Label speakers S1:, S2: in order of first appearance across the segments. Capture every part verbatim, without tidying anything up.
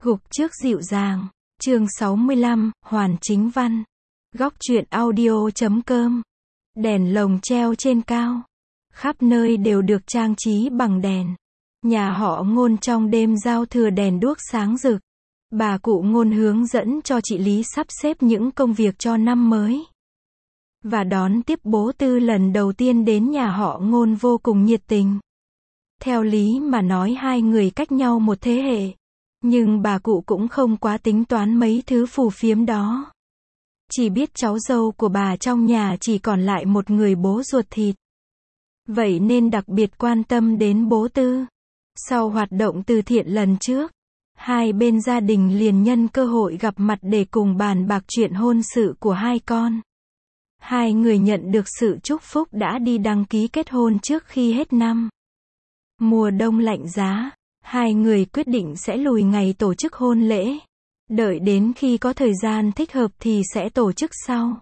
S1: Gục trước dịu dàng. Chương sáu mươi lăm, Hoàn Chính Văn. Góc truyện audio chấm com. Đèn lồng treo trên cao. Khắp nơi đều được trang trí bằng đèn. Nhà họ Ngôn trong đêm giao thừa đèn đuốc sáng rực. Bà cụ Ngôn hướng dẫn cho chị Lý sắp xếp những công việc cho năm mới. Và đón tiếp bố Tư lần đầu tiên đến nhà họ Ngôn vô cùng nhiệt tình. Theo lý mà nói hai người cách nhau một thế hệ. Nhưng bà cụ cũng không quá tính toán mấy thứ phù phiếm đó. Chỉ biết cháu dâu của bà trong nhà chỉ còn lại một người bố ruột thịt. Vậy nên đặc biệt quan tâm đến bố Tư. Sau hoạt động từ thiện lần trước, hai bên gia đình liền nhân cơ hội gặp mặt để cùng bàn bạc chuyện hôn sự của hai con. Hai người nhận được sự chúc phúc đã đi đăng ký kết hôn trước khi hết năm. Mùa đông lạnh giá, hai người quyết định sẽ lùi ngày tổ chức hôn lễ. Đợi đến khi có thời gian thích hợp thì sẽ tổ chức sau.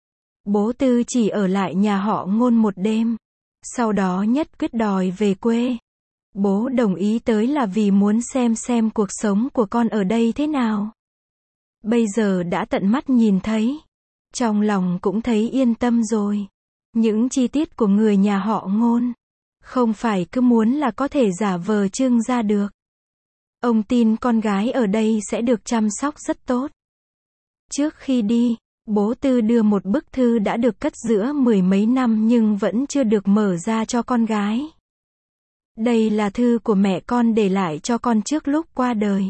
S1: Bố Tư chỉ ở lại nhà họ Ngôn một đêm. Sau đó nhất quyết đòi về quê. Bố đồng ý tới là vì muốn xem xem cuộc sống của con ở đây thế nào. Bây giờ đã tận mắt nhìn thấy. Trong lòng cũng thấy yên tâm rồi. Những chi tiết của người nhà họ Ngôn. Không phải cứ muốn là có thể giả vờ trưng ra được. Ông tin con gái ở đây sẽ được chăm sóc rất tốt. Trước khi đi, bố Tư đưa một bức thư đã được cất giữa mười mấy năm nhưng vẫn chưa được mở ra cho con gái. Đây là thư của mẹ con để lại cho con trước lúc qua đời.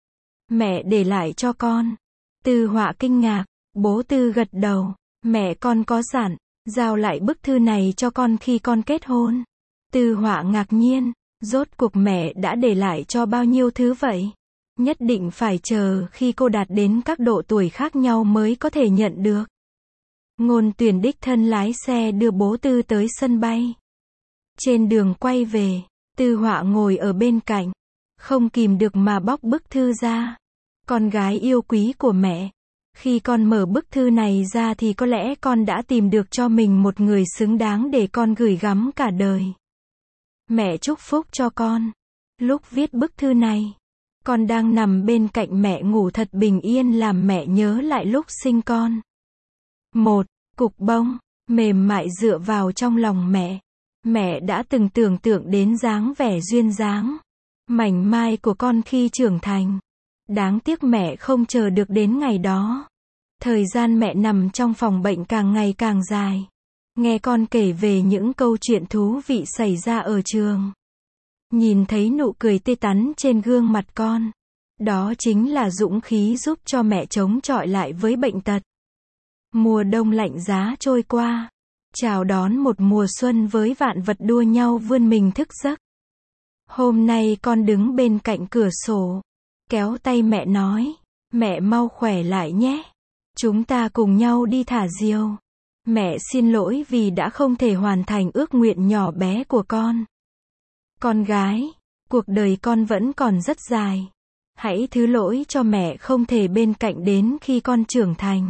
S1: Mẹ để lại cho con. Tư Họa kinh ngạc, bố Tư gật đầu. Mẹ con có dặn, giao lại bức thư này cho con khi con kết hôn. Tư Họa ngạc nhiên, rốt cuộc mẹ đã để lại cho bao nhiêu thứ vậy? Nhất định phải chờ khi cô đạt đến các độ tuổi khác nhau mới có thể nhận được. Ngôn Tuyền đích thân lái xe đưa bố Tư tới sân bay. Trên đường quay về, Tư Họa ngồi ở bên cạnh, không kìm được mà bóc bức thư ra. Con gái yêu quý của mẹ, khi con mở bức thư này ra thì có lẽ con đã tìm được cho mình một người xứng đáng để con gửi gắm cả đời. Mẹ chúc phúc cho con. Lúc viết bức thư này, con đang nằm bên cạnh mẹ ngủ thật bình yên làm mẹ nhớ lại lúc sinh con. Một cục bông, mềm mại dựa vào trong lòng mẹ. Mẹ đã từng tưởng tượng đến dáng vẻ duyên dáng, mảnh mai của con khi trưởng thành. Đáng tiếc mẹ không chờ được đến ngày đó. Thời gian mẹ nằm trong phòng bệnh càng ngày càng dài. Nghe con kể về những câu chuyện thú vị xảy ra ở trường. Nhìn thấy nụ cười tươi tắn trên gương mặt con. Đó chính là dũng khí giúp cho mẹ chống chọi lại với bệnh tật. Mùa đông lạnh giá trôi qua. Chào đón một mùa xuân với vạn vật đua nhau vươn mình thức giấc. Hôm nay con đứng bên cạnh cửa sổ. Kéo tay mẹ nói. Mẹ mau khỏe lại nhé. Chúng ta cùng nhau đi thả diều. Mẹ xin lỗi vì đã không thể hoàn thành ước nguyện nhỏ bé của con. Con gái, cuộc đời con vẫn còn rất dài. Hãy thứ lỗi cho mẹ không thể bên cạnh đến khi con trưởng thành.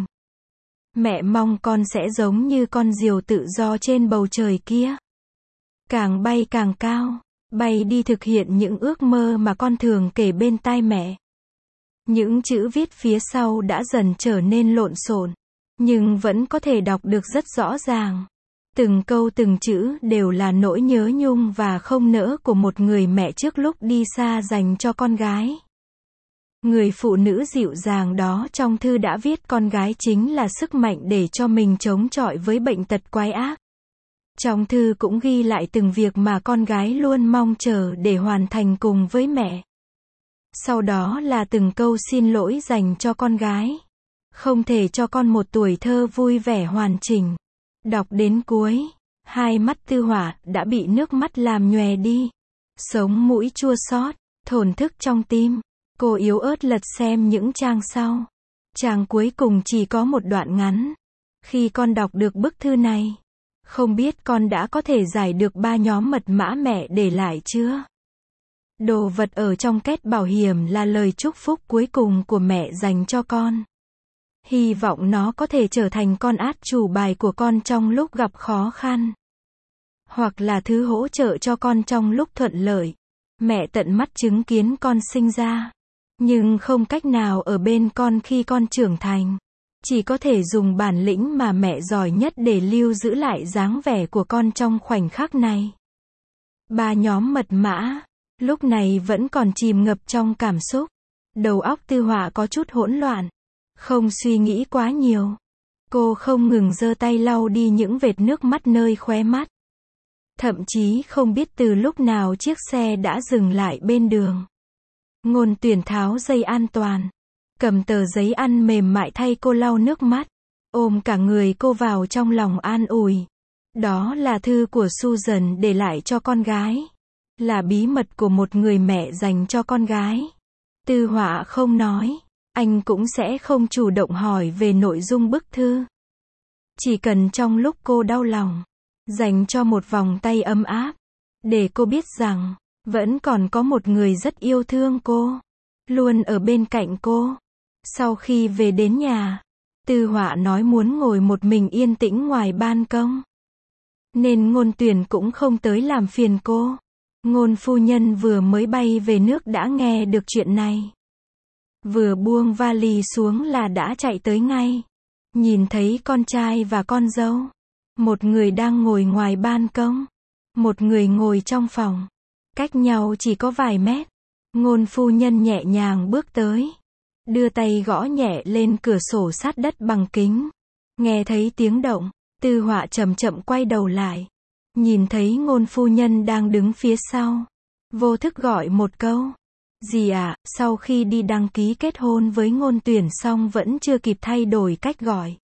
S1: Mẹ mong con sẽ giống như con diều tự do trên bầu trời kia. Càng bay càng cao, bay đi thực hiện những ước mơ mà con thường kể bên tai mẹ. Những chữ viết phía sau đã dần trở nên lộn xộn. Nhưng vẫn có thể đọc được rất rõ ràng. Từng câu từng chữ đều là nỗi nhớ nhung và không nỡ của một người mẹ trước lúc đi xa dành cho con gái. Người phụ nữ dịu dàng đó trong thư đã viết con gái chính là sức mạnh để cho mình chống chọi với bệnh tật quái ác. Trong thư cũng ghi lại từng việc mà con gái luôn mong chờ để hoàn thành cùng với mẹ. Sau đó là từng câu xin lỗi dành cho con gái. Không thể cho con một tuổi thơ vui vẻ hoàn chỉnh. Đọc đến cuối, hai mắt Tư Họa đã bị nước mắt làm nhòe đi. Sống mũi chua xót, thổn thức trong tim. Cô yếu ớt lật xem những trang sau. Trang cuối cùng chỉ có một đoạn ngắn. Khi con đọc được bức thư này, không biết con đã có thể giải được ba nhóm mật mã mẹ để lại chưa? Đồ vật ở trong két bảo hiểm là lời chúc phúc cuối cùng của mẹ dành cho con. Hy vọng nó có thể trở thành con át chủ bài của con trong lúc gặp khó khăn. Hoặc là thứ hỗ trợ cho con trong lúc thuận lợi. Mẹ tận mắt chứng kiến con sinh ra. nhưng không cách nào ở bên con khi con trưởng thành. Chỉ có thể dùng bản lĩnh mà mẹ giỏi nhất để lưu giữ lại dáng vẻ của con trong khoảnh khắc này. Ba nhóm mật mã, lúc này vẫn còn chìm ngập trong cảm xúc. Đầu óc Tư Họa có chút hỗn loạn. Không suy nghĩ quá nhiều. Cô không ngừng giơ tay lau đi những vệt nước mắt nơi khóe mắt. Thậm chí không biết từ lúc nào chiếc xe đã dừng lại bên đường. Ngôn Tuyển tháo dây an toàn. Cầm tờ giấy ăn mềm mại thay cô lau nước mắt. Ôm cả người cô vào trong lòng an ủi. Đó là thư của Susan để lại cho con gái. Là bí mật của một người mẹ dành cho con gái. Tư Họa không nói. Anh cũng sẽ không chủ động hỏi về nội dung bức thư. Chỉ cần trong lúc cô đau lòng, dành cho một vòng tay ấm áp. Để cô biết rằng, vẫn còn có một người rất yêu thương cô. Luôn ở bên cạnh cô. Sau khi về đến nhà, Tư Họa nói muốn ngồi một mình yên tĩnh ngoài ban công. Nên Ngôn Tuyển cũng không tới làm phiền cô. Ngôn phu nhân vừa mới bay về nước đã nghe được chuyện này. Vừa buông vali xuống là đã chạy tới ngay. Nhìn thấy con trai và con dâu. Một người đang ngồi ngoài ban công. Một người ngồi trong phòng. Cách nhau chỉ có vài mét. Ngôn phu nhân nhẹ nhàng bước tới. Đưa tay gõ nhẹ lên cửa sổ sát đất bằng kính. Nghe thấy tiếng động, Tư Họa chậm chậm quay đầu lại. Nhìn thấy Ngôn phu nhân đang đứng phía sau. Vô thức gọi một câu. Dì ạ, à, sau khi đi đăng ký kết hôn với Ngôn Tuyển xong vẫn chưa kịp thay đổi cách gọi.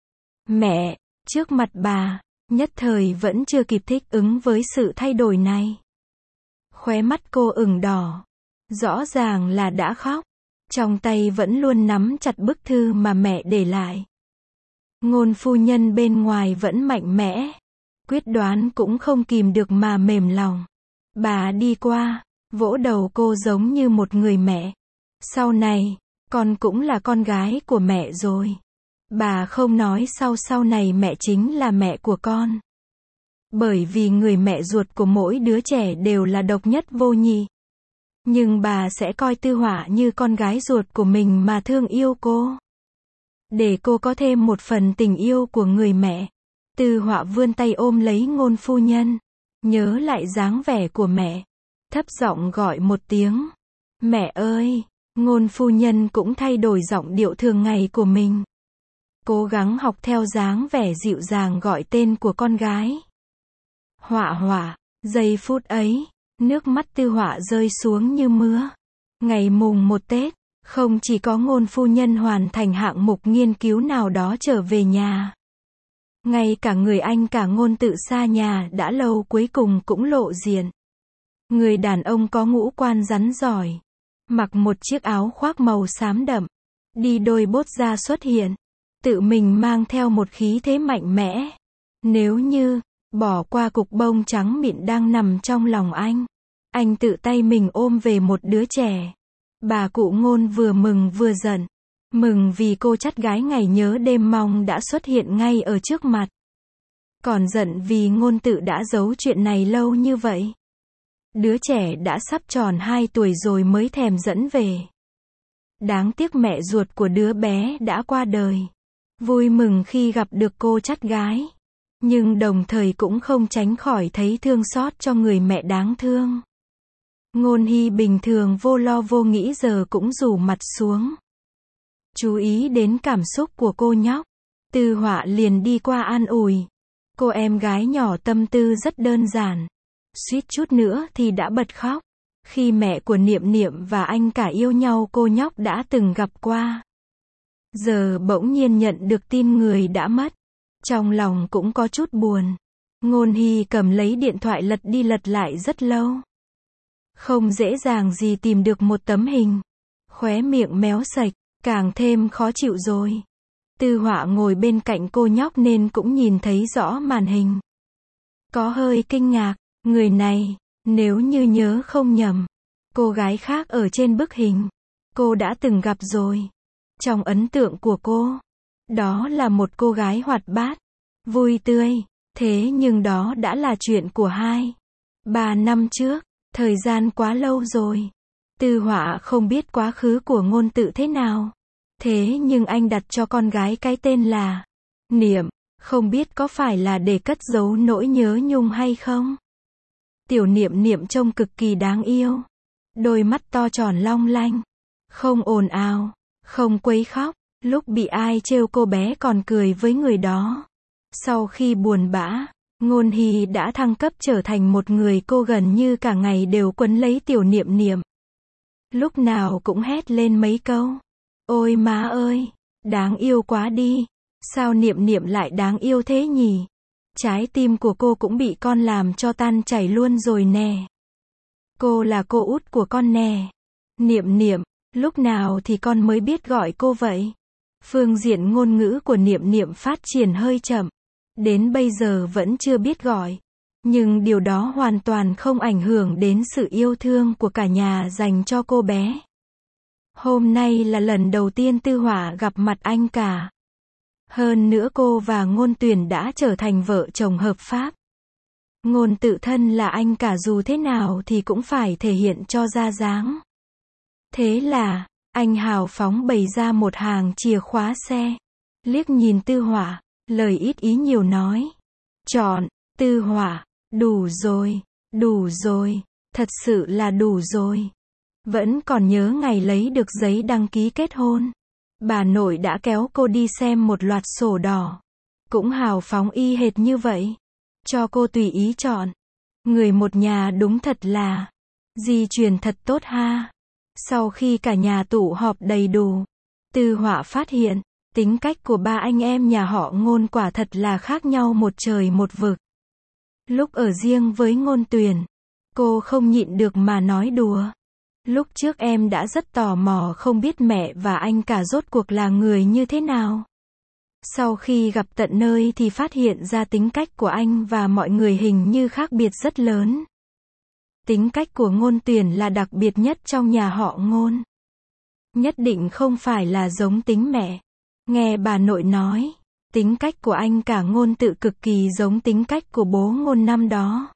S1: Mẹ, trước mặt bà, nhất thời vẫn chưa kịp thích ứng với sự thay đổi này. Khóe mắt cô ửng đỏ. Rõ ràng là đã khóc. Trong tay vẫn luôn nắm chặt bức thư mà mẹ để lại. Ngôn phu nhân bên ngoài vẫn mạnh mẽ. Quyết đoán cũng không kìm được mà mềm lòng. Bà đi qua, vỗ đầu cô giống như một người mẹ. Sau này, con cũng là con gái của mẹ rồi. Bà không nói sau sau này mẹ chính là mẹ của con. Bởi vì người mẹ ruột của mỗi đứa trẻ đều là độc nhất vô nhị. Nhưng bà sẽ coi Tư Họa như con gái ruột của mình mà thương yêu cô. Để cô có thêm một phần tình yêu của người mẹ. Tư Họa vươn tay ôm lấy Ngôn phu nhân. Nhớ lại dáng vẻ của mẹ. Thấp giọng gọi một tiếng. Mẹ ơi! Ngôn phu nhân cũng thay đổi giọng điệu thường ngày của mình. Cố gắng học theo dáng vẻ dịu dàng gọi tên của con gái. Họa Họa! Giây phút ấy, nước mắt Tư Họa rơi xuống như mưa. Ngày mùng một Tết, không chỉ có Ngôn phu nhân hoàn thành hạng mục nghiên cứu nào đó trở về nhà. Ngay cả người anh cả Ngôn tự xa nhà đã lâu cuối cùng cũng lộ diện. Người đàn ông có ngũ quan rắn giỏi. Mặc một chiếc áo khoác màu xám đậm. Đi đôi bốt da xuất hiện. Tự mình mang theo một khí thế mạnh mẽ. Nếu như, bỏ qua cục bông trắng mịn đang nằm trong lòng anh. Anh tự tay mình ôm về một đứa trẻ. Bà cụ Ngôn vừa mừng vừa giận. Mừng vì cô chắt gái ngày nhớ đêm mong đã xuất hiện ngay ở trước mặt. Còn giận vì Ngôn tự đã giấu chuyện này lâu như vậy. Đứa trẻ đã sắp tròn hai tuổi rồi mới thèm dẫn về. Đáng tiếc mẹ ruột của đứa bé đã qua đời. Vui mừng khi gặp được cô chắt gái. Nhưng đồng thời cũng không tránh khỏi thấy thương xót cho người mẹ đáng thương. Ngôn Hy bình thường vô lo vô nghĩ giờ cũng rủ mặt xuống. Chú ý đến cảm xúc của cô nhóc. Tư Họa liền đi qua an ủi. Cô em gái nhỏ tâm tư rất đơn giản. Suýt chút nữa thì đã bật khóc. Khi mẹ của Niệm Niệm và anh cả yêu nhau cô nhóc đã từng gặp qua. Giờ bỗng nhiên nhận được tin người đã mất. Trong lòng cũng có chút buồn. Ngôn Hy cầm lấy điện thoại lật đi lật lại rất lâu. Không dễ dàng gì tìm được một tấm hình. Khóe miệng méo sạch, càng thêm khó chịu rồi. Tư Họa ngồi bên cạnh cô nhóc nên cũng nhìn thấy rõ màn hình. Có hơi kinh ngạc, người này, nếu như nhớ không nhầm, cô gái khác ở trên bức hình, cô đã từng gặp rồi. Trong ấn tượng của cô, đó là một cô gái hoạt bát, vui tươi, thế nhưng đó đã là chuyện của hai, ba năm trước, thời gian quá lâu rồi. Tư Họa không biết quá khứ của Ngôn Tự thế nào. Thế nhưng anh đặt cho con gái cái tên là Niệm, không biết có phải là để cất giấu nỗi nhớ nhung hay không? Tiểu Niệm Niệm trông cực kỳ đáng yêu. Đôi mắt to tròn long lanh. Không ồn ào, không quấy khóc. Lúc bị ai trêu cô bé còn cười với người đó. Sau khi buồn bã, Ngôn Hy đã thăng cấp trở thành một người cô gần như cả ngày đều quấn lấy Tiểu Niệm Niệm. Lúc nào cũng hét lên mấy câu. Ôi má ơi, đáng yêu quá đi. Sao Niệm Niệm lại đáng yêu thế nhỉ? Trái tim của cô cũng bị con làm cho tan chảy luôn rồi nè. Cô là cô út của con nè. Niệm Niệm, lúc nào thì con mới biết gọi cô vậy? Phương diện ngôn ngữ của Niệm Niệm phát triển hơi chậm. Đến bây giờ vẫn chưa biết gọi. Nhưng điều đó hoàn toàn không ảnh hưởng đến sự yêu thương của cả nhà dành cho cô bé. Hôm nay là lần đầu tiên Tư Họa gặp mặt anh cả. Hơn nữa cô và Ngôn Tuyền đã trở thành vợ chồng hợp pháp. Ngôn Tự thân là anh cả dù thế nào thì cũng phải thể hiện cho ra dáng. Thế là, anh hào phóng bày ra một hàng chìa khóa xe. Liếc nhìn Tư Họa, lời ít ý nhiều nói. Chọn, Tư Họa, đủ rồi, đủ rồi, thật sự là đủ rồi. Vẫn còn nhớ ngày lấy được giấy đăng ký kết hôn. Bà nội đã kéo cô đi xem một loạt sổ đỏ. Cũng hào phóng y hệt như vậy. Cho cô tùy ý chọn. Người một nhà đúng thật là di truyền thật tốt ha. Sau khi cả nhà tụ họp đầy đủ, Tư Họa phát hiện, tính cách của ba anh em nhà họ Ngôn quả thật là khác nhau một trời một vực. Lúc ở riêng với Ngôn Tuyền, cô không nhịn được mà nói đùa. Lúc trước em đã rất tò mò không biết mẹ và anh cả rốt cuộc là người như thế nào. Sau khi gặp tận nơi thì phát hiện ra tính cách của anh và mọi người hình như khác biệt rất lớn. Tính cách của Ngôn Tuyền là đặc biệt nhất trong nhà họ Ngôn. Nhất định không phải là giống tính mẹ. Nghe bà nội nói, tính cách của anh cả Ngôn Tự cực kỳ giống tính cách của bố Ngôn năm đó.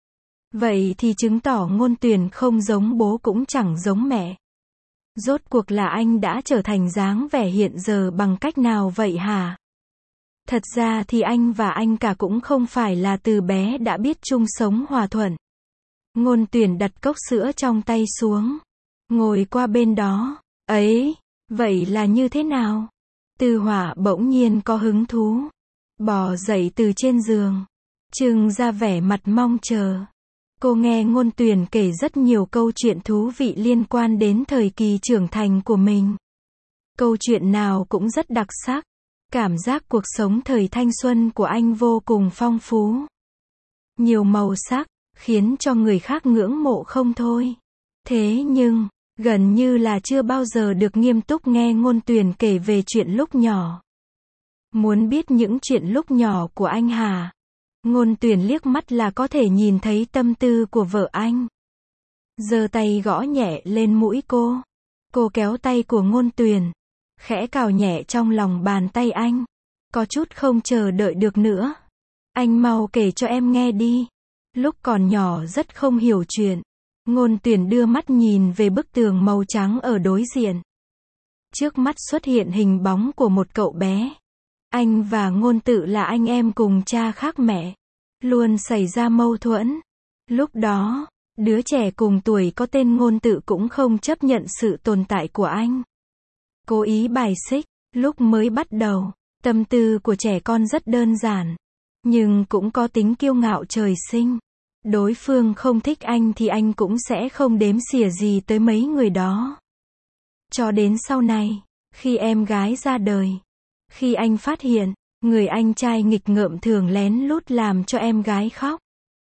S1: Vậy thì chứng tỏ Ngôn Tuyền không giống bố cũng chẳng giống mẹ. Rốt cuộc là anh đã trở thành dáng vẻ hiện giờ bằng cách nào vậy hả? Thật ra thì anh và anh cả cũng không phải là từ bé đã biết chung sống hòa thuận. Ngôn Tuyền đặt cốc sữa trong tay xuống. Ngồi qua bên đó. Ấy, vậy là như thế nào? Tư Họa bỗng nhiên có hứng thú. Bò dậy từ trên giường. Trưng ra vẻ mặt mong chờ. Cô nghe Ngôn Tuyền kể rất nhiều câu chuyện thú vị liên quan đến thời kỳ trưởng thành của mình. Câu chuyện nào cũng rất đặc sắc. Cảm giác cuộc sống thời thanh xuân của anh vô cùng phong phú. Nhiều màu sắc, khiến cho người khác ngưỡng mộ không thôi. Thế nhưng, gần như là chưa bao giờ được nghiêm túc nghe Ngôn Tuyền kể về chuyện lúc nhỏ. Muốn biết những chuyện lúc nhỏ của anh hả? Ngôn Tuyền liếc mắt là có thể nhìn thấy tâm tư của vợ anh. Giơ tay gõ nhẹ lên mũi cô. Cô kéo tay của Ngôn Tuyền, khẽ cào nhẹ trong lòng bàn tay anh. Có chút không chờ đợi được nữa. Anh mau kể cho em nghe đi. Lúc còn nhỏ rất không hiểu chuyện. Ngôn Tuyền đưa mắt nhìn về bức tường màu trắng ở đối diện. Trước mắt xuất hiện hình bóng của một cậu bé. Anh và Ngôn Tự là anh em cùng cha khác mẹ. Luôn xảy ra mâu thuẫn. Lúc đó, đứa trẻ cùng tuổi có tên Ngôn Tự cũng không chấp nhận sự tồn tại của anh. Cố ý bài xích. Lúc mới bắt đầu, tâm tư của trẻ con rất đơn giản. Nhưng cũng có tính kiêu ngạo trời sinh. Đối phương không thích anh thì anh cũng sẽ không đếm xỉa gì tới mấy người đó. Cho đến sau này, khi em gái ra đời. Khi anh phát hiện, người anh trai nghịch ngợm thường lén lút làm cho em gái khóc.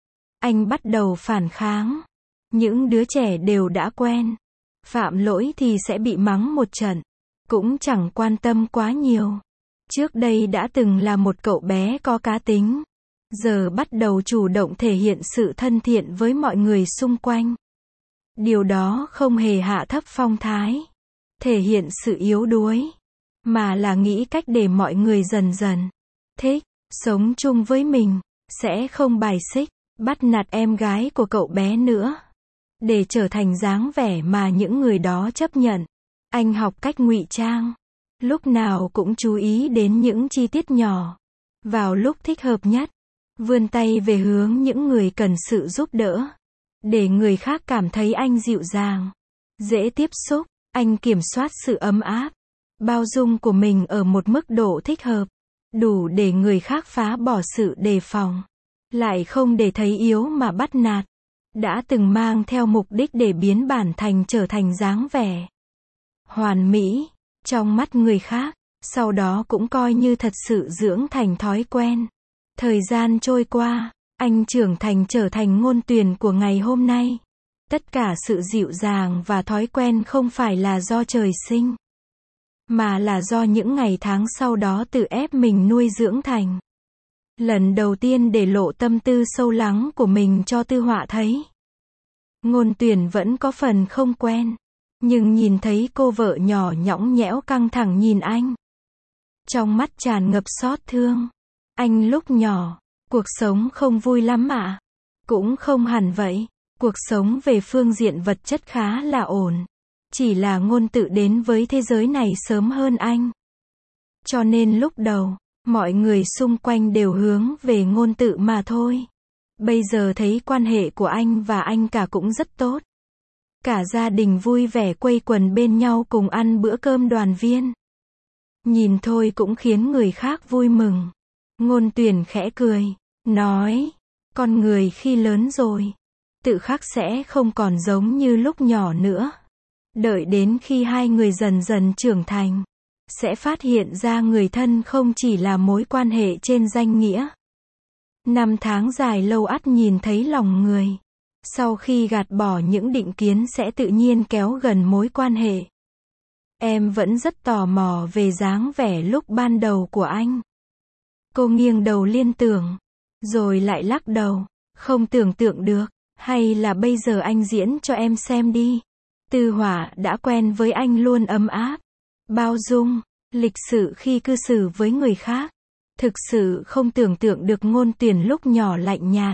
S1: Anh bắt đầu phản kháng. Những đứa trẻ đều đã quen. Phạm lỗi thì sẽ bị mắng một trận. Cũng chẳng quan tâm quá nhiều. Trước đây đã từng là một cậu bé có cá tính. Giờ bắt đầu chủ động thể hiện sự thân thiện với mọi người xung quanh. Điều đó không hề hạ thấp phong thái. Thể hiện sự yếu đuối. Mà là nghĩ cách để mọi người dần dần thích, sống chung với mình. Sẽ không bài xích, bắt nạt em gái của cậu bé nữa. để trở thành dáng vẻ mà những người đó chấp nhận. Anh học cách ngụy trang, lúc nào cũng chú ý đến những chi tiết nhỏ. Vào lúc thích hợp nhất, vươn tay về hướng những người cần sự giúp đỡ, để người khác cảm thấy anh dịu dàng, dễ tiếp xúc. Anh kiểm soát sự ấm áp, bao dung của mình ở một mức độ thích hợp, đủ để người khác phá bỏ sự đề phòng, lại không để thấy yếu mà bắt nạt. Đã từng mang theo mục đích để biến bản thành trở thành dáng vẻ hoàn mỹ trong mắt người khác, sau đó cũng coi như thật sự dưỡng thành thói quen. Thời gian trôi qua, anh trưởng thành trở thành Ngôn Tuyền của ngày hôm nay. Tất cả sự dịu dàng và thói quen không phải là do trời sinh, mà là do những ngày tháng sau đó tự ép mình nuôi dưỡng thành. Lần đầu tiên để lộ tâm tư sâu lắng của mình cho Tư Họa thấy, Ngôn Tuyền vẫn có phần không quen. Nhưng nhìn thấy cô vợ nhỏ nhõng nhẽo căng thẳng nhìn anh, trong mắt tràn ngập xót thương. Anh lúc nhỏ, cuộc sống không vui lắm ạ. Cũng không hẳn vậy. Cuộc sống về phương diện vật chất khá là ổn. Chỉ là Ngôn tự đến với thế giới này sớm hơn anh. Cho nên lúc đầu, mọi người xung quanh đều hướng về Ngôn tự mà thôi. Bây giờ thấy quan hệ của anh và anh cả cũng rất tốt. Cả gia đình vui vẻ quây quần bên nhau cùng ăn bữa cơm đoàn viên. Nhìn thôi cũng khiến người khác vui mừng. Ngôn Tuyền khẽ cười, nói, con người khi lớn rồi, tự khắc sẽ không còn giống như lúc nhỏ nữa. Đợi đến khi hai người dần dần trưởng thành, sẽ phát hiện ra người thân không chỉ là mối quan hệ trên danh nghĩa. Năm tháng dài lâu ắt nhìn thấy lòng người. Sau khi gạt bỏ những định kiến sẽ tự nhiên kéo gần mối quan hệ. Em vẫn rất tò mò về dáng vẻ lúc ban đầu của anh. Cô nghiêng đầu liên tưởng, rồi lại lắc đầu, không tưởng tượng được, hay là bây giờ anh diễn cho em xem đi. Tư Họa đã quen với anh luôn ấm áp, bao dung, lịch sự khi cư xử với người khác. Thực sự không tưởng tượng được Ngôn Tuyền lúc nhỏ lạnh nhạt,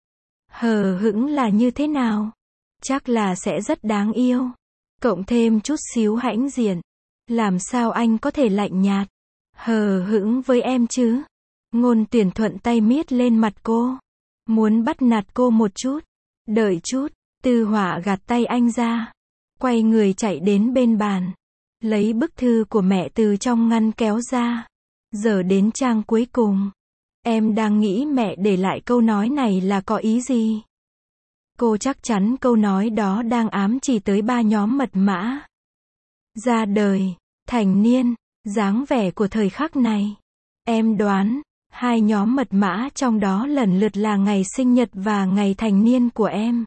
S1: hờ hững là như thế nào. Chắc là sẽ rất đáng yêu. Cộng thêm chút xíu hãnh diện. Làm sao anh có thể lạnh nhạt, hờ hững với em chứ? Ngôn Tuyền thuận tay miết lên mặt cô, muốn bắt nạt cô một chút. Đợi chút, Tư Họa gạt tay anh ra, quay người chạy đến bên bàn, lấy bức thư của mẹ từ trong ngăn kéo ra. Giờ đến trang cuối cùng. Em đang nghĩ mẹ để lại câu nói này là có ý gì? Cô chắc chắn câu nói đó đang ám chỉ tới ba nhóm mật mã. Ra đời, thành niên, dáng vẻ của thời khắc này. Em đoán, hai nhóm mật mã trong đó lần lượt là ngày sinh nhật và ngày thành niên của em.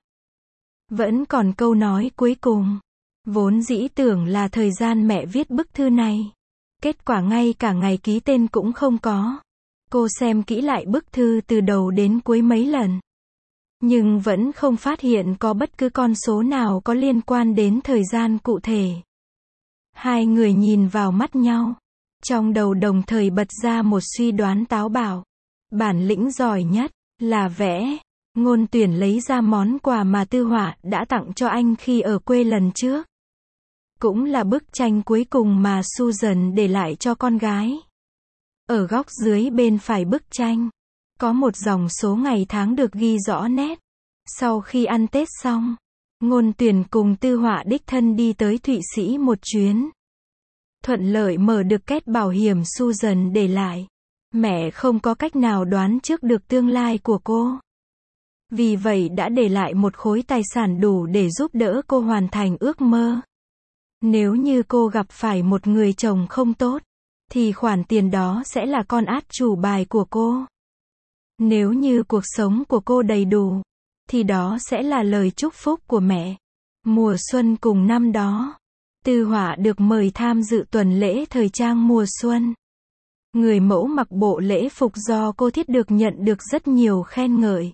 S1: Vẫn còn câu nói cuối cùng. Vốn dĩ tưởng là thời gian mẹ viết bức thư này. Kết quả ngay cả ngày ký tên cũng không có. Cô xem kỹ lại bức thư từ đầu đến cuối mấy lần, nhưng vẫn không phát hiện có bất cứ con số nào có liên quan đến thời gian cụ thể. Hai người nhìn vào mắt nhau, trong đầu đồng thời bật ra một suy đoán táo bạo. Bản lĩnh giỏi nhất là vẽ. Ngôn Tuyền lấy ra món quà mà Tư Họa đã tặng cho anh khi ở quê lần trước. Cũng là bức tranh cuối cùng mà Susan để lại cho con gái. Ở góc dưới bên phải bức tranh, có một dòng số ngày tháng được ghi rõ nét. Sau khi ăn Tết xong, Ngôn Tuyền cùng Tư Họa đích thân đi tới Thụy Sĩ một chuyến. Thuận lợi mở được két bảo hiểm Susan để lại. Mẹ không có cách nào đoán trước được tương lai của cô. Vì vậy đã để lại một khối tài sản đủ để giúp đỡ cô hoàn thành ước mơ. Nếu như cô gặp phải một người chồng không tốt, thì khoản tiền đó sẽ là con át chủ bài của cô. Nếu như cuộc sống của cô đầy đủ, thì đó sẽ là lời chúc phúc của mẹ. Mùa xuân cùng năm đó, Tư Họa được mời tham dự tuần lễ thời trang mùa xuân. Người mẫu mặc bộ lễ phục do cô thiết được nhận được rất nhiều khen ngợi.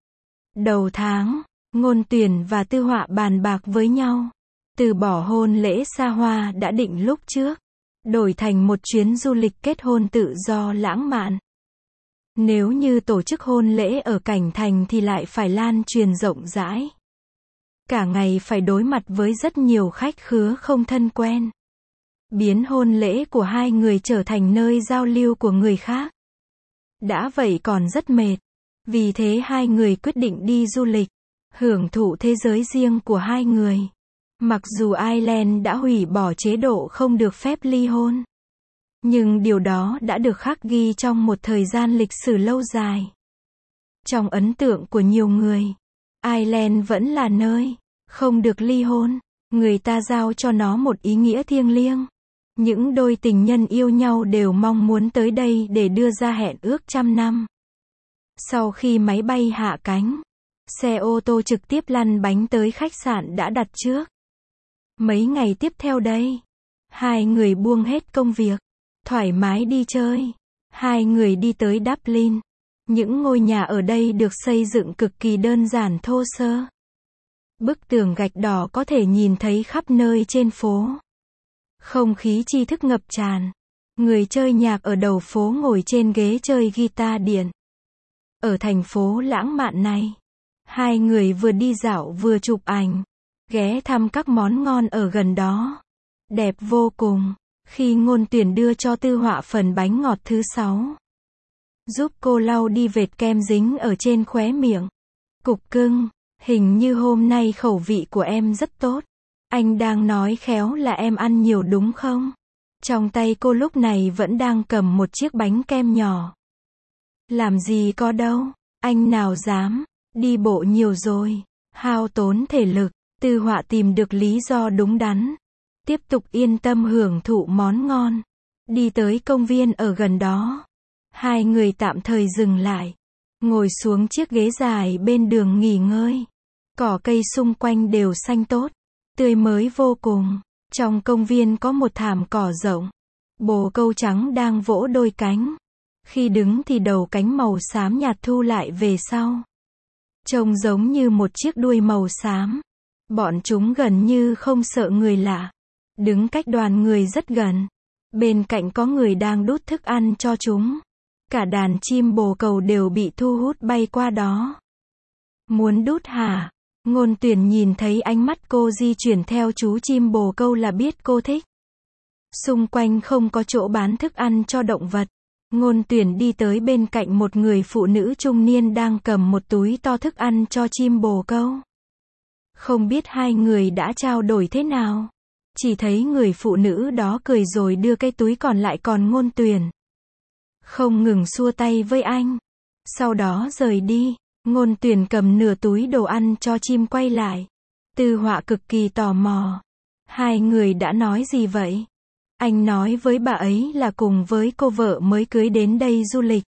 S1: Đầu tháng, Ngôn Tuyền và Tư Họa bàn bạc với nhau. Từ bỏ hôn lễ xa hoa đã định lúc trước, đổi thành một chuyến du lịch kết hôn tự do lãng mạn. Nếu như tổ chức hôn lễ ở cảnh thành thì lại phải lan truyền rộng rãi. cả ngày phải đối mặt với rất nhiều khách khứa không thân quen. Biến hôn lễ của hai người trở thành nơi giao lưu của người khác. Đã vậy còn rất mệt. Vì thế hai người quyết định đi du lịch, hưởng thụ thế giới riêng của hai người. Mặc dù Ireland đã hủy bỏ chế độ không được phép ly hôn, nhưng điều đó đã được khắc ghi trong một thời gian lịch sử lâu dài. Trong ấn tượng của nhiều người, Ireland vẫn là nơi không được ly hôn. Người ta giao cho nó một ý nghĩa thiêng liêng. Những đôi tình nhân yêu nhau đều mong muốn tới đây để đưa ra hẹn ước trăm năm. Sau khi máy bay hạ cánh, xe ô tô trực tiếp lăn bánh tới khách sạn đã đặt trước. Mấy ngày tiếp theo đây, hai người buông hết công việc, thoải mái đi chơi. Hai người đi tới Dublin. Những ngôi nhà ở đây được xây dựng cực kỳ đơn giản thô sơ. Bức tường gạch đỏ có thể nhìn thấy khắp nơi trên phố. Không khí tri thức ngập tràn. Người chơi nhạc ở đầu phố ngồi trên ghế chơi guitar điện. Ở thành phố lãng mạn này, hai người vừa đi dạo vừa chụp ảnh, ghé thăm các món ngon ở gần đó. Đẹp vô cùng. Khi Ngôn Tuyển đưa cho Tư Họa phần bánh ngọt thứ sáu, giúp cô lau đi vệt kem dính ở trên khóe miệng. Cục cưng, hình như hôm nay khẩu vị của em rất tốt. Anh đang nói khéo là em ăn nhiều đúng không? Trong tay cô lúc này vẫn đang cầm một chiếc bánh kem nhỏ. Làm gì có đâu, anh nào dám, đi bộ nhiều rồi, hao tốn thể lực. Tư Họa tìm được lý do đúng đắn. Tiếp tục yên tâm hưởng thụ món ngon. Đi tới công viên ở gần đó. Hai người tạm thời dừng lại. Ngồi xuống chiếc ghế dài bên đường nghỉ ngơi. Cỏ cây xung quanh đều xanh tốt, tươi mới vô cùng. Trong công viên có một thảm cỏ rộng. Bồ câu trắng đang vỗ đôi cánh. Khi đứng thì đầu cánh màu xám nhạt thu lại về sau. Trông giống như một chiếc đuôi màu xám. Bọn chúng gần như không sợ người lạ. Đứng cách đoàn người rất gần. Bên cạnh có người đang đút thức ăn cho chúng. Cả đàn chim bồ câu đều bị thu hút bay qua đó. Muốn đút hả? Ngôn Tuyển nhìn thấy ánh mắt cô di chuyển theo chú chim bồ câu là biết cô thích. Xung quanh không có chỗ bán thức ăn cho động vật. Ngôn Tuyển đi tới bên cạnh một người phụ nữ trung niên đang cầm một túi to thức ăn cho chim bồ câu. Không biết hai người đã trao đổi thế nào. Chỉ thấy người phụ nữ đó cười rồi đưa cái túi còn lại còn Ngôn Tuyển. Không ngừng xua tay với anh. Sau đó rời đi. Ngôn Tuyển cầm nửa túi đồ ăn cho chim quay lại. Tư Họa cực kỳ tò mò. Hai người đã nói gì vậy? Anh nói với bà ấy là cùng với cô vợ mới cưới đến đây du lịch.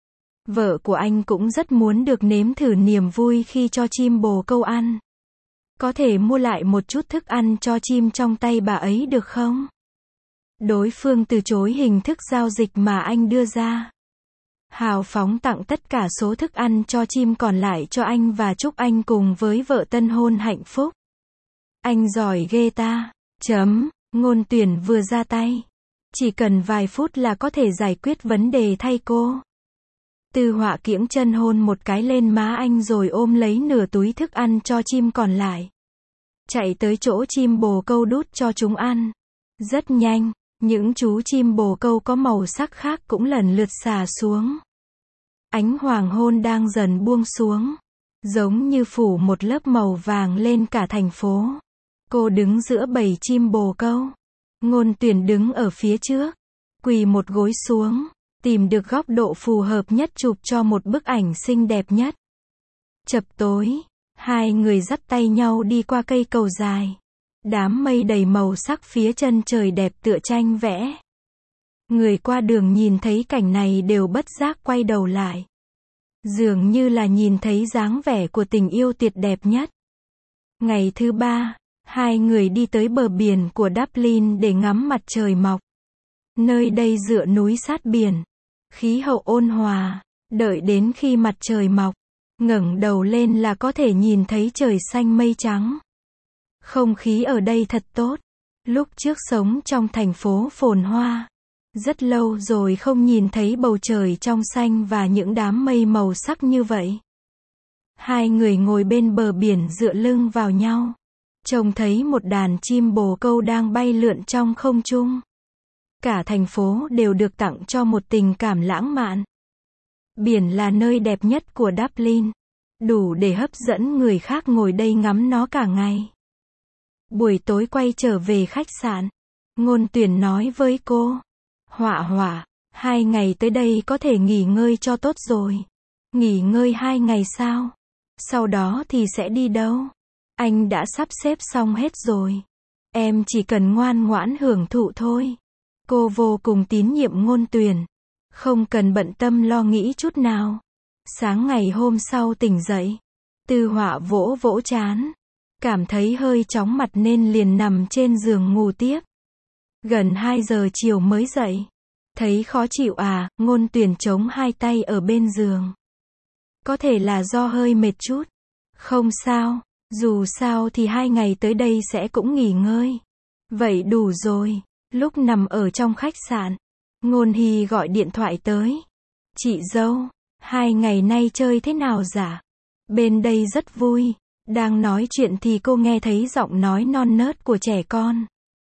S1: Vợ của anh cũng rất muốn được nếm thử niềm vui khi cho chim bồ câu ăn. Có thể mua lại một chút thức ăn cho chim trong tay bà ấy được không? Đối phương từ chối hình thức giao dịch mà anh đưa ra. Hào phóng tặng tất cả số thức ăn cho chim còn lại cho anh và chúc anh cùng với vợ tân hôn hạnh phúc. Anh giỏi ghê ta. Chấm. Ngôn Tuyển vừa ra tay. Chỉ cần vài phút là có thể giải quyết vấn đề thay cô. Tư Họa kiễng chân hôn một cái lên má anh rồi ôm lấy nửa túi thức ăn cho chim còn lại. Chạy tới chỗ chim bồ câu đút cho chúng ăn. Rất nhanh, những chú chim bồ câu có màu sắc khác cũng lần lượt xà xuống. Ánh hoàng hôn đang dần buông xuống, giống như phủ một lớp màu vàng lên cả thành phố. Cô đứng giữa bầy chim bồ câu. Ngôn Tuyển đứng ở phía trước, quỳ một gối xuống, tìm được góc độ phù hợp nhất chụp cho một bức ảnh xinh đẹp nhất. Chập tối, hai người dắt tay nhau đi qua cây cầu dài. Đám mây đầy màu sắc phía chân trời đẹp tựa tranh vẽ. Người qua đường nhìn thấy cảnh này đều bất giác quay đầu lại. Dường như là nhìn thấy dáng vẻ của tình yêu tuyệt đẹp nhất. Ngày thứ ba, hai người đi tới bờ biển của Dublin để ngắm mặt trời mọc. Nơi đây dựa núi sát biển. Khí hậu ôn hòa. Đợi đến khi mặt trời mọc, ngẩng đầu lên là có thể nhìn thấy trời xanh mây trắng. Không khí ở đây thật tốt. Lúc trước sống trong thành phố phồn hoa. Rất lâu rồi không nhìn thấy bầu trời trong xanh và những đám mây màu sắc như vậy. Hai người ngồi bên bờ biển dựa lưng vào nhau. Trông thấy một đàn chim bồ câu đang bay lượn trong không trung. Cả thành phố đều được tặng cho một tình cảm lãng mạn. Biển là nơi đẹp nhất của Dublin. Đủ để hấp dẫn người khác ngồi đây ngắm nó cả ngày. Buổi tối quay trở về khách sạn. Ngôn Tuyển nói với cô. Họa họa, hai ngày tới đây có thể nghỉ ngơi cho tốt rồi. Nghỉ ngơi hai ngày sao? Sau đó thì sẽ đi đâu? Anh đã sắp xếp xong hết rồi. Em chỉ cần ngoan ngoãn hưởng thụ thôi. Cô vô cùng tín nhiệm Ngôn Tuyển. Không cần bận tâm lo nghĩ chút nào. Sáng ngày hôm sau tỉnh dậy. Tư Họa vỗ vỗ trán. Cảm thấy hơi chóng mặt nên liền nằm trên giường ngủ tiếp. Gần hai giờ chiều mới dậy. Thấy khó chịu à, Ngôn Tuyển chống hai tay ở bên giường. Có thể là do hơi mệt chút. Không sao, dù sao thì hai ngày tới đây sẽ cũng nghỉ ngơi. Vậy đủ rồi. Lúc nằm ở trong khách sạn, Ngôn Hy gọi điện thoại tới. Chị dâu, hai ngày nay chơi thế nào dạ? Bên đây rất vui. Đang nói chuyện thì cô nghe thấy giọng nói non nớt của trẻ con.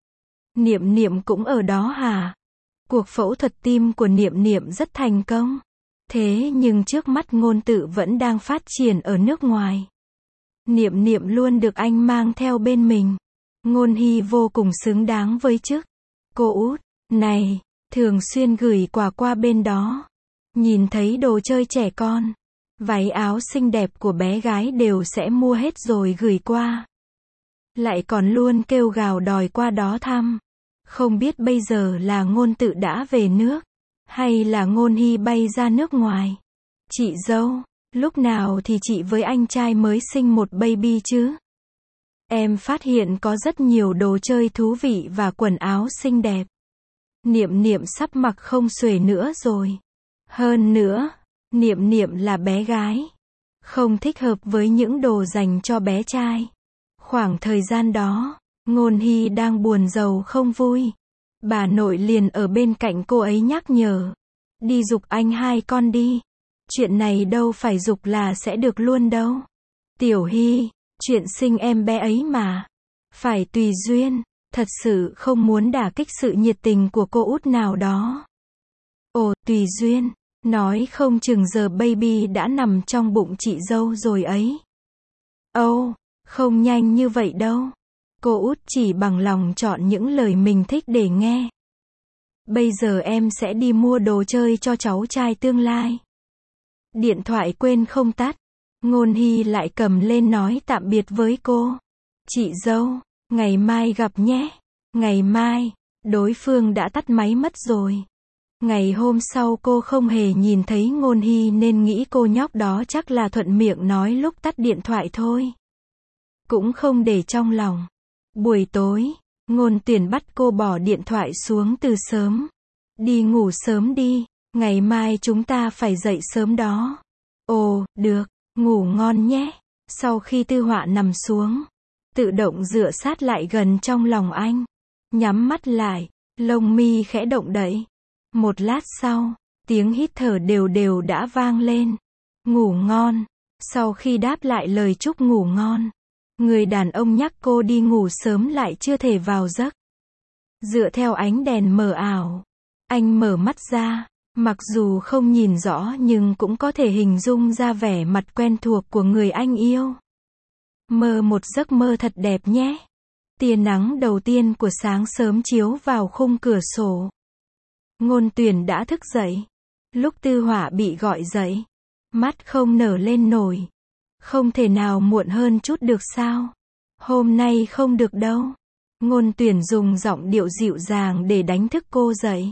S1: Niệm Niệm cũng ở đó hả? Cuộc phẫu thuật tim của Niệm Niệm rất thành công. Thế nhưng trước mắt Ngôn Tự vẫn đang phát triển ở nước ngoài. Niệm Niệm luôn được anh mang theo bên mình. Ngôn Hy vô cùng xứng đáng với chức cô út này, thường xuyên gửi quà qua bên đó. Nhìn thấy đồ chơi trẻ con, váy áo xinh đẹp của bé gái đều sẽ mua hết rồi gửi qua. Lại còn luôn kêu gào đòi qua đó thăm. Không biết bây giờ là Ngôn Tự đã về nước, hay là Ngôn Hy bay ra nước ngoài. Chị dâu, lúc nào thì chị với anh trai mới sinh một baby chứ? Em phát hiện có rất nhiều đồ chơi thú vị và quần áo xinh đẹp. Niệm Niệm sắp mặc không xuể nữa rồi. Hơn nữa, Niệm Niệm là bé gái. Không thích hợp với những đồ dành cho bé trai. Khoảng thời gian đó, Ngôn Hy đang buồn rầu không vui. Bà nội liền ở bên cạnh cô ấy nhắc nhở. Đi giục anh hai con đi. Chuyện này đâu phải giục là sẽ được luôn đâu. Tiểu Hy, chuyện sinh em bé ấy mà. Phải tùy duyên. Thật sự không muốn đả kích sự nhiệt tình của cô út nào đó. Ồ, tùy duyên. Nói không chừng giờ baby đã nằm trong bụng chị dâu rồi ấy. Âu, oh, không nhanh như vậy đâu. Cô út chỉ bằng lòng chọn những lời mình thích để nghe. Bây giờ em sẽ đi mua đồ chơi cho cháu trai tương lai. Điện thoại quên không tắt. Ngôn Hy lại cầm lên nói tạm biệt với cô. Chị dâu, ngày mai gặp nhé. Ngày mai, đối phương đã tắt máy mất rồi. Ngày hôm sau cô không hề nhìn thấy Ngôn Hy nên nghĩ cô nhóc đó chắc là thuận miệng nói lúc tắt điện thoại thôi. Cũng không để trong lòng. Buổi tối, Ngôn Tuyển bắt cô bỏ điện thoại xuống từ sớm. Đi ngủ sớm đi, ngày mai chúng ta phải dậy sớm đó. Ồ, được, ngủ ngon nhé. Sau khi Tư Họa nằm xuống, tự động dựa sát lại gần trong lòng anh. Nhắm mắt lại, lông mi khẽ động đậy. Một lát sau, tiếng hít thở đều đều đã vang lên. Ngủ ngon. Sau khi đáp lại lời chúc ngủ ngon, người đàn ông nhắc cô đi ngủ sớm lại chưa thể vào giấc. Dựa theo ánh đèn mờ ảo, anh mở mắt ra. Mặc dù không nhìn rõ nhưng cũng có thể hình dung ra vẻ mặt quen thuộc của người anh yêu. Mơ một giấc mơ thật đẹp nhé. Tia nắng đầu tiên của sáng sớm chiếu vào khung cửa sổ. Ngôn Tuyển đã thức dậy. Lúc Tư Họa bị gọi dậy, mắt không nở lên nổi. Không thể nào muộn hơn chút được sao? Hôm nay không được đâu. Ngôn Tuyển dùng giọng điệu dịu dàng để đánh thức cô dậy.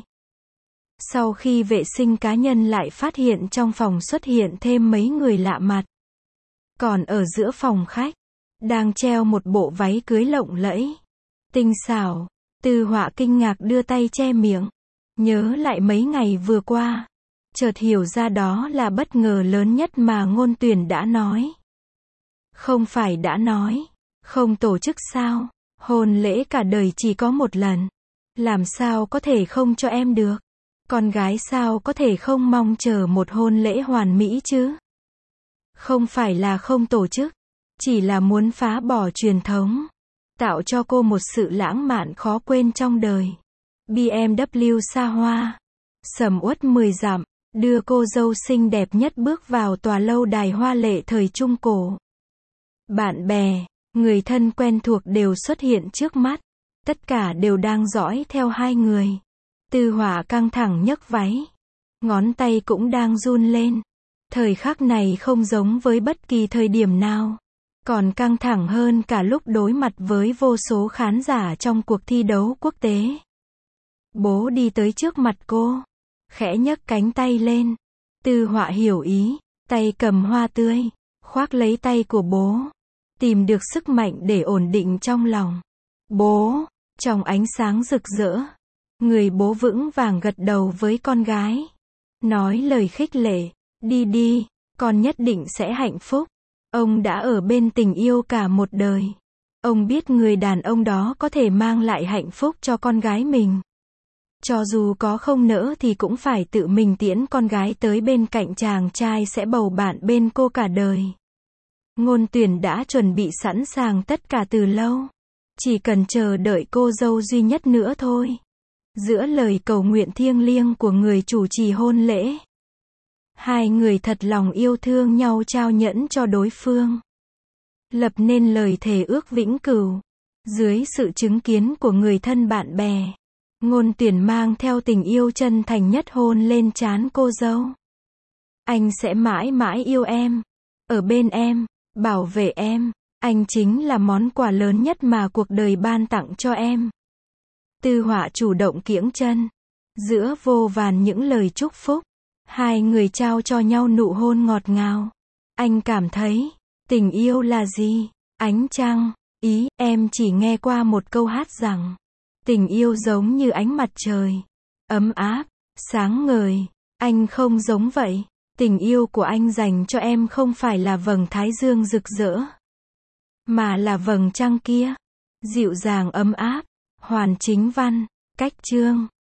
S1: Sau khi vệ sinh cá nhân lại phát hiện trong phòng xuất hiện thêm mấy người lạ mặt. Còn ở giữa phòng khách, đang treo một bộ váy cưới lộng lẫy, tinh xảo. Tư Họa kinh ngạc đưa tay che miệng. Nhớ lại mấy ngày vừa qua, chợt hiểu ra đó là bất ngờ lớn nhất mà Ngôn Tuyển đã nói. Không phải đã nói, không tổ chức sao? Hôn lễ cả đời chỉ có một lần. Làm sao có thể không cho em được? Con gái sao có thể không mong chờ một hôn lễ hoàn mỹ chứ? Không phải là không tổ chức, chỉ là muốn phá bỏ truyền thống, tạo cho cô một sự lãng mạn khó quên trong đời. bê em vê xa hoa, sầm uất mười dặm, đưa cô dâu xinh đẹp nhất bước vào tòa lâu đài hoa lệ thời Trung Cổ. Bạn bè, người thân quen thuộc đều xuất hiện trước mắt. Tất cả đều đang dõi theo hai người. Tư Họa căng thẳng nhấc váy. Ngón tay cũng đang run lên. Thời khắc này không giống với bất kỳ thời điểm nào. Còn căng thẳng hơn cả lúc đối mặt với vô số khán giả trong cuộc thi đấu quốc tế. Bố đi tới trước mặt cô. Khẽ nhấc cánh tay lên. Tư Họa hiểu ý. Tay cầm hoa tươi. Khoác lấy tay của bố. Tìm được sức mạnh để ổn định trong lòng. Bố. Trong ánh sáng rực rỡ. Người bố vững vàng gật đầu với con gái. Nói lời khích lệ. Đi đi. Con nhất định sẽ hạnh phúc. Ông đã ở bên tình yêu cả một đời. Ông biết người đàn ông đó có thể mang lại hạnh phúc cho con gái mình. Cho dù có không nỡ thì cũng phải tự mình tiễn con gái tới bên cạnh chàng trai sẽ bầu bạn bên cô cả đời. Ngôn Tuyển đã chuẩn bị sẵn sàng tất cả từ lâu. Chỉ cần chờ đợi cô dâu duy nhất nữa thôi. Giữa lời cầu nguyện thiêng liêng của người chủ trì hôn lễ, hai người thật lòng yêu thương nhau trao nhẫn cho đối phương. Lập nên lời thề ước vĩnh cửu. Dưới sự chứng kiến của người thân bạn bè, Ngôn Tuyển mang theo tình yêu chân thành nhất hôn lên trán cô dâu. Anh sẽ mãi mãi yêu em. Ở bên em. Bảo vệ em. Anh chính là món quà lớn nhất mà cuộc đời ban tặng cho em. Tư Họa chủ động kiễng chân. Giữa vô vàn những lời chúc phúc, hai người trao cho nhau nụ hôn ngọt ngào. Anh cảm thấy, tình yêu là gì? Ánh trăng. Ý, em chỉ nghe qua một câu hát rằng, tình yêu giống như ánh mặt trời. Ấm áp, sáng ngời. Anh không giống vậy. Tình yêu của anh dành cho em không phải là vầng thái dương rực rỡ, mà là vầng trăng kia. Dịu dàng ấm áp. Hoàn Chính Văn. Cách chương